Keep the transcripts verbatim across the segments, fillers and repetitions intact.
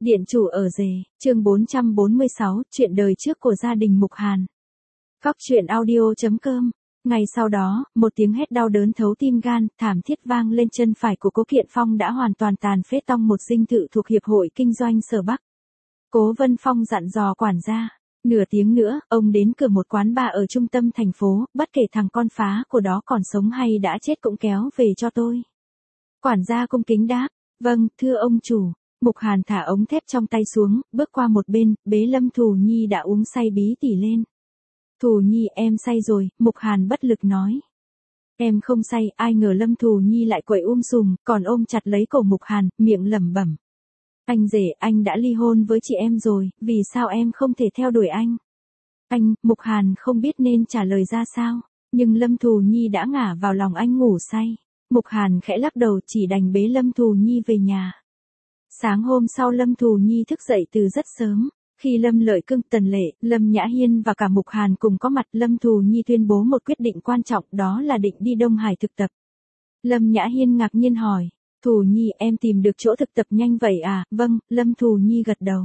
Điện chủ ở rể, chương bốn trăm bốn mươi sáu, chuyện đời trước của gia đình Mục Hàn. Góc truyện audio chấm com. Ngày sau đó, một tiếng hét đau đớn thấu tim gan, thảm thiết vang lên chân phải của Cố Kiện Phong đã hoàn toàn tàn phế tông một dinh thự thuộc Hiệp hội Kinh doanh Sở Bắc. Cố Vân Phong dặn dò quản gia. Nửa tiếng nữa, ông đến cửa một quán bar ở trung tâm thành phố, bất kể thằng con phá của đó còn sống hay đã chết cũng kéo về cho tôi. Quản gia cung kính đáp, vâng, thưa ông chủ. Mục Hàn thả ống thép trong tay xuống, bước qua một bên, bế Lâm Thù Nhi đã uống say bí tỉ lên. Thù Nhi em say rồi, Mục Hàn bất lực nói. Em không say, ai ngờ Lâm Thù Nhi lại quậy um sùm, còn ôm chặt lấy cổ Mục Hàn, miệng lẩm bẩm. Anh rể, anh đã ly hôn với chị em rồi, vì sao em không thể theo đuổi anh? Anh, Mục Hàn không biết nên trả lời ra sao, nhưng Lâm Thù Nhi đã ngả vào lòng anh ngủ say. Mục Hàn khẽ lắc đầu chỉ đành bế Lâm Thù Nhi về nhà. Sáng hôm sau Lâm Thù Nhi thức dậy từ rất sớm, khi Lâm Lợi Cương, Tần Lệ, Lâm Nhã Hiên và cả Mục Hàn cùng có mặt, Lâm Thù Nhi tuyên bố một quyết định quan trọng, đó là định đi Đông Hải thực tập. Lâm Nhã Hiên ngạc nhiên hỏi, Thù Nhi em tìm được chỗ thực tập nhanh vậy à? Vâng, Lâm Thù Nhi gật đầu.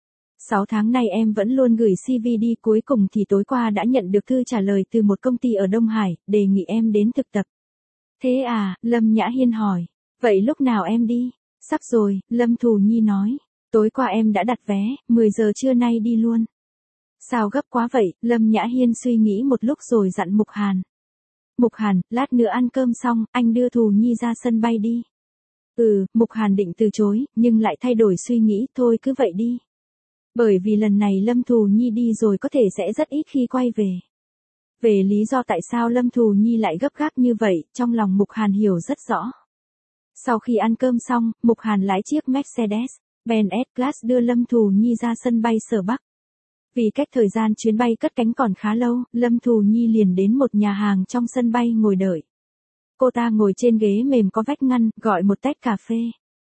Sáu tháng nay em vẫn luôn gửi xê vê đi, cuối cùng thì tối qua đã nhận được thư trả lời từ một công ty ở Đông Hải, đề nghị em đến thực tập. Thế à, Lâm Nhã Hiên hỏi, vậy lúc nào em đi? Sắp rồi, Lâm Thù Nhi nói. Tối qua em đã đặt vé, mười giờ trưa nay đi luôn. Sao gấp quá vậy? Lâm Nhã Hiên suy nghĩ một lúc rồi dặn Mục Hàn. Mục Hàn, lát nữa ăn cơm xong, anh đưa Thù Nhi ra sân bay đi. Ừ, Mục Hàn định từ chối, nhưng lại thay đổi suy nghĩ, thôi cứ vậy đi. Bởi vì lần này Lâm Thù Nhi đi rồi có thể sẽ rất ít khi quay về. Về lý do tại sao Lâm Thù Nhi lại gấp gáp như vậy, trong lòng Mục Hàn hiểu rất rõ. Sau khi ăn cơm xong, Mục Hàn lái chiếc Mercedes-Benz S-Class đưa Lâm Thù Nhi ra sân bay Sở Bắc. Vì cách thời gian chuyến bay cất cánh còn khá lâu, Lâm Thù Nhi liền đến một nhà hàng trong sân bay ngồi đợi. Cô ta ngồi trên ghế mềm có vách ngăn, gọi một tách cà phê.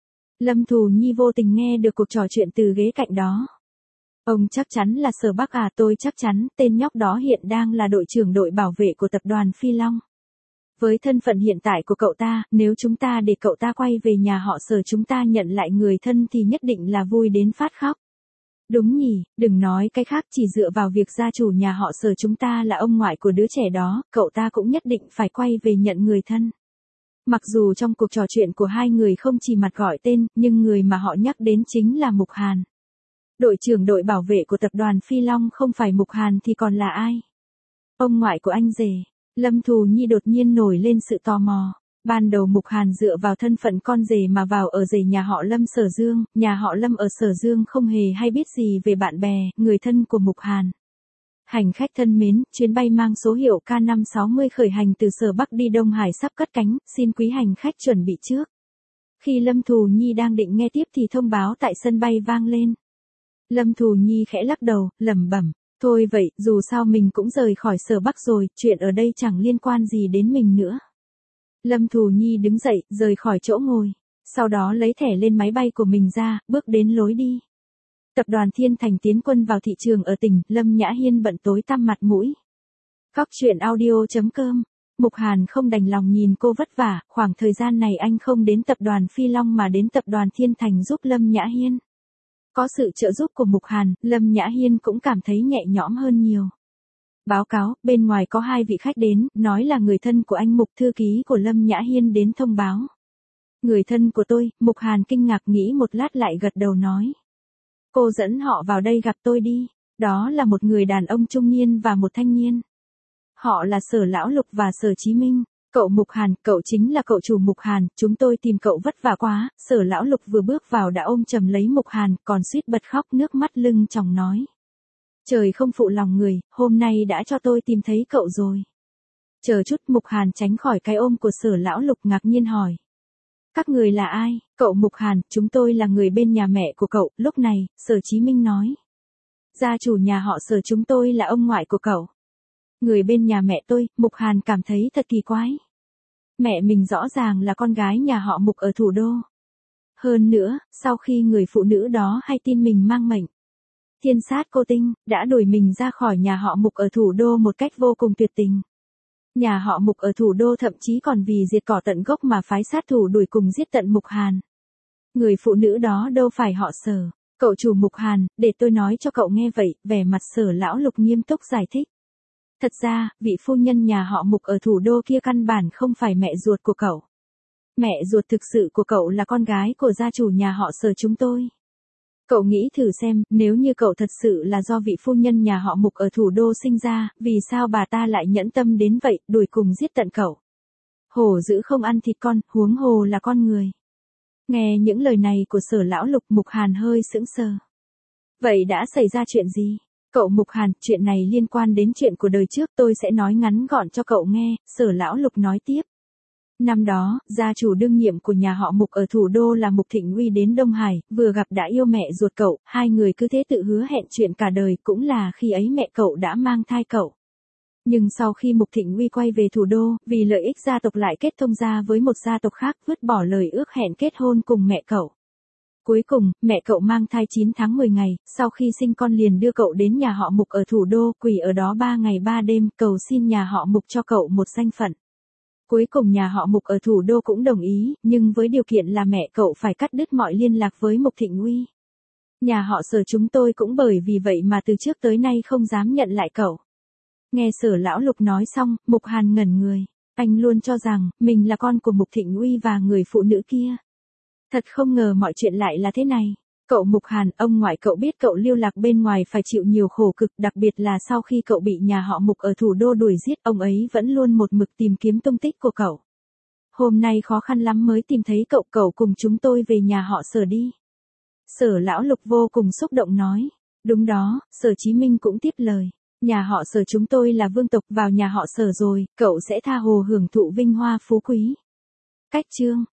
Lâm Thù Nhi vô tình nghe được cuộc trò chuyện từ ghế cạnh đó. Ông chắc chắn là Sở Bắc à? Tôi chắc chắn, tên nhóc đó hiện đang là đội trưởng đội bảo vệ của tập đoàn Phi Long. Với thân phận hiện tại của cậu ta, nếu chúng ta để cậu ta quay về nhà họ Sở chúng ta nhận lại người thân thì nhất định là vui đến phát khóc. Đúng nhỉ, đừng nói cái khác, chỉ dựa vào việc gia chủ nhà họ Sở chúng ta là ông ngoại của đứa trẻ đó, cậu ta cũng nhất định phải quay về nhận người thân. Mặc dù trong cuộc trò chuyện của hai người không chỉ mặt gọi tên, nhưng người mà họ nhắc đến chính là Mục Hàn. Đội trưởng đội bảo vệ của tập đoàn Phi Long không phải Mục Hàn thì còn là ai? Ông ngoại của anh rể. Lâm Thù Nhi đột nhiên nổi lên sự tò mò. Ban đầu Mục Hàn dựa vào thân phận con rể mà vào ở rể nhà họ Lâm Sở Dương, nhà họ Lâm ở Sở Dương không hề hay biết gì về bạn bè, người thân của Mục Hàn. Hành khách thân mến, chuyến bay mang số hiệu K năm sáu mươi khởi hành từ Sở Bắc đi Đông Hải sắp cất cánh, xin quý hành khách chuẩn bị trước. Khi Lâm Thù Nhi đang định nghe tiếp thì thông báo tại sân bay vang lên. Lâm Thù Nhi khẽ lắc đầu, lẩm bẩm. Thôi vậy, dù sao mình cũng rời khỏi Sở Bắc rồi, chuyện ở đây chẳng liên quan gì đến mình nữa. Lâm Thù Nhi đứng dậy, rời khỏi chỗ ngồi. Sau đó lấy thẻ lên máy bay của mình ra, bước đến lối đi. Tập đoàn Thiên Thành tiến quân vào thị trường ở tỉnh, Lâm Nhã Hiên bận tối tăm mặt mũi. Góc truyện audio chấm com. Mục Hàn không đành lòng nhìn cô vất vả, khoảng thời gian này anh không đến tập đoàn Phi Long mà đến tập đoàn Thiên Thành giúp Lâm Nhã Hiên. Có sự trợ giúp của Mục Hàn, Lâm Nhã Hiên cũng cảm thấy nhẹ nhõm hơn nhiều. Báo cáo, bên ngoài có hai vị khách đến, nói là người thân của anh Mục, thư ký của Lâm Nhã Hiên đến thông báo. Người thân của tôi, Mục Hàn kinh ngạc nghĩ một lát lại gật đầu nói. Cô dẫn họ vào đây gặp tôi đi. Đó là một người đàn ông trung niên và một thanh niên. Họ là Sở Lão Lục và Sở Chí Minh. Cậu Mục Hàn, cậu chính là cậu chủ Mục Hàn, chúng tôi tìm cậu vất vả quá. Sở Lão Lục vừa bước vào đã ôm chầm lấy Mục Hàn, còn suýt bật khóc, nước mắt lưng tròng nói. Trời không phụ lòng người, hôm nay đã cho tôi tìm thấy cậu rồi. Chờ chút, Mục Hàn tránh khỏi cái ôm của Sở Lão Lục ngạc nhiên hỏi. Các người là ai? Cậu Mục Hàn, chúng tôi là người bên nhà mẹ của cậu. Lúc này, Sở Chí Minh nói. Gia chủ nhà họ Sở chúng tôi là ông ngoại của cậu. Người bên nhà mẹ tôi, Mục Hàn cảm thấy thật kỳ quái. Mẹ mình rõ ràng là con gái nhà họ Mục ở thủ đô. Hơn nữa, sau khi người phụ nữ đó hay tin mình mang mệnh thiên sát cô tinh, đã đuổi mình ra khỏi nhà họ Mục ở thủ đô một cách vô cùng tuyệt tình. Nhà họ Mục ở thủ đô thậm chí còn vì diệt cỏ tận gốc mà phái sát thủ đuổi cùng giết tận Mục Hàn. Người phụ nữ đó đâu phải họ Sở. Cậu chủ Mục Hàn, để tôi nói cho cậu nghe vậy, vẻ mặt Sở lão Lục nghiêm túc giải thích. Thật ra, vị phu nhân nhà họ Mục ở thủ đô kia căn bản không phải mẹ ruột của cậu. Mẹ ruột thực sự của cậu là con gái của gia chủ nhà họ Sở chúng tôi. Cậu nghĩ thử xem, nếu như cậu thật sự là do vị phu nhân nhà họ Mục ở thủ đô sinh ra, vì sao bà ta lại nhẫn tâm đến vậy, đuổi cùng giết tận cậu. Hổ dữ không ăn thịt con, huống hồ là con người. Nghe những lời này của Sở lão Lục, Mục Hàn hơi sững sờ. Vậy đã xảy ra chuyện gì? Cậu Mục Hàn, chuyện này liên quan đến chuyện của đời trước, tôi sẽ nói ngắn gọn cho cậu nghe, Sở lão Lục nói tiếp. Năm đó, gia chủ đương nhiệm của nhà họ Mục ở thủ đô là Mục Thịnh Uy đến Đông Hải, vừa gặp đã yêu mẹ ruột cậu, hai người cứ thế tự hứa hẹn chuyện cả đời, cũng là khi ấy mẹ cậu đã mang thai cậu. Nhưng sau khi Mục Thịnh Uy quay về thủ đô, vì lợi ích gia tộc lại kết thông gia với một gia tộc khác, vứt bỏ lời ước hẹn kết hôn cùng mẹ cậu. Cuối cùng, mẹ cậu mang thai chín tháng mười ngày, sau khi sinh con liền đưa cậu đến nhà họ Mục ở thủ đô, quỳ ở đó ba ngày ba đêm, cầu xin nhà họ Mục cho cậu một danh phận. Cuối cùng nhà họ Mục ở thủ đô cũng đồng ý, nhưng với điều kiện là mẹ cậu phải cắt đứt mọi liên lạc với Mục Thịnh Uy. Nhà họ Sở chúng tôi cũng bởi vì vậy mà từ trước tới nay không dám nhận lại cậu. Nghe Sở lão Lục nói xong, Mục Hàn ngẩn người. Anh luôn cho rằng, mình là con của Mục Thịnh Uy và người phụ nữ kia. Thật không ngờ mọi chuyện lại là thế này. Cậu Mục Hàn, ông ngoại cậu biết cậu lưu lạc bên ngoài phải chịu nhiều khổ cực, đặc biệt là sau khi cậu bị nhà họ Mục ở thủ đô đuổi giết, ông ấy vẫn luôn một mực tìm kiếm tung tích của cậu. Hôm nay khó khăn lắm mới tìm thấy cậu, cậu cùng chúng tôi về nhà họ Sở đi. Sở lão Lục vô cùng xúc động nói. Đúng đó, Sở Chí Minh cũng tiếp lời. Nhà họ Sở chúng tôi là vương tộc, vào nhà họ Sở rồi, cậu sẽ tha hồ hưởng thụ vinh hoa phú quý. Cách chương